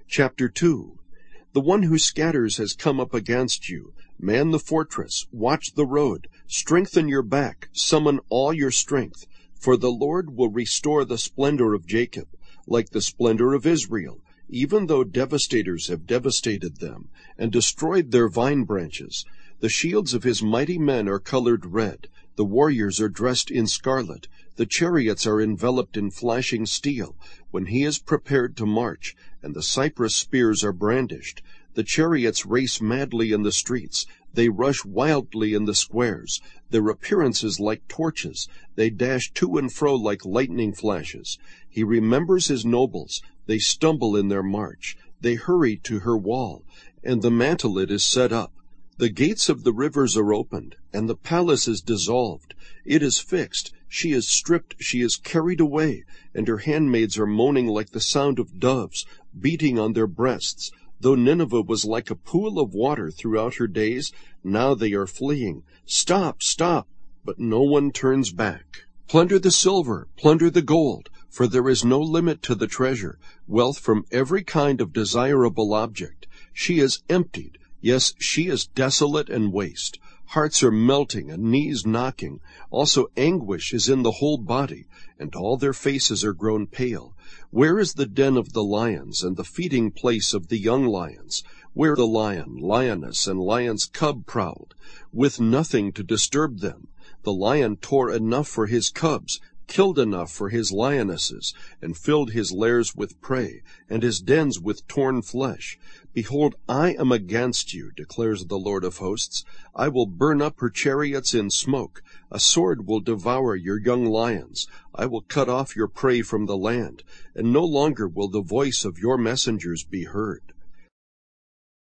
Chapter 2. The one who scatters has come up against you. Man the fortress, watch the road, strengthen your back, summon all your strength. For the Lord will restore the splendor of Jacob, like the splendor of Israel, even though devastators have devastated them and destroyed their vine branches. The shields of his mighty men are colored red. The warriors are dressed in scarlet. The chariots are enveloped in flashing steel, when he is prepared to march, and the cypress spears are brandished. The chariots race madly in the streets. They rush wildly in the squares. Their appearance is like torches. They dash to and fro like lightning flashes. He remembers his nobles. They stumble in their march. They hurry to her wall, and the mantelet is set up. The gates of the rivers are opened, and the palace is dissolved. It is fixed. She is stripped. She is carried away, and her handmaids are moaning like the sound of doves, beating on their breasts. Though Nineveh was like a pool of water throughout her days, now they are fleeing. Stop, stop! But no one turns back. Plunder the silver, plunder the gold, for there is no limit to the treasure, wealth from every kind of desirable object. She is emptied. Yes, she is desolate and waste. Hearts are melting and knees knocking. Also anguish is in the whole body, and all their faces are grown pale. Where is the den of the lions and the feeding place of the young lions? Where the lion, lioness, and lion's cub prowled, with nothing to disturb them? The lion tore enough for his cubs, killed enough for his lionesses, and filled his lairs with prey, and his dens with torn flesh. Behold, I am against you, declares the Lord of hosts. I will burn up her chariots in smoke. A sword will devour your young lions. I will cut off your prey from the land, and no longer will the voice of your messengers be heard.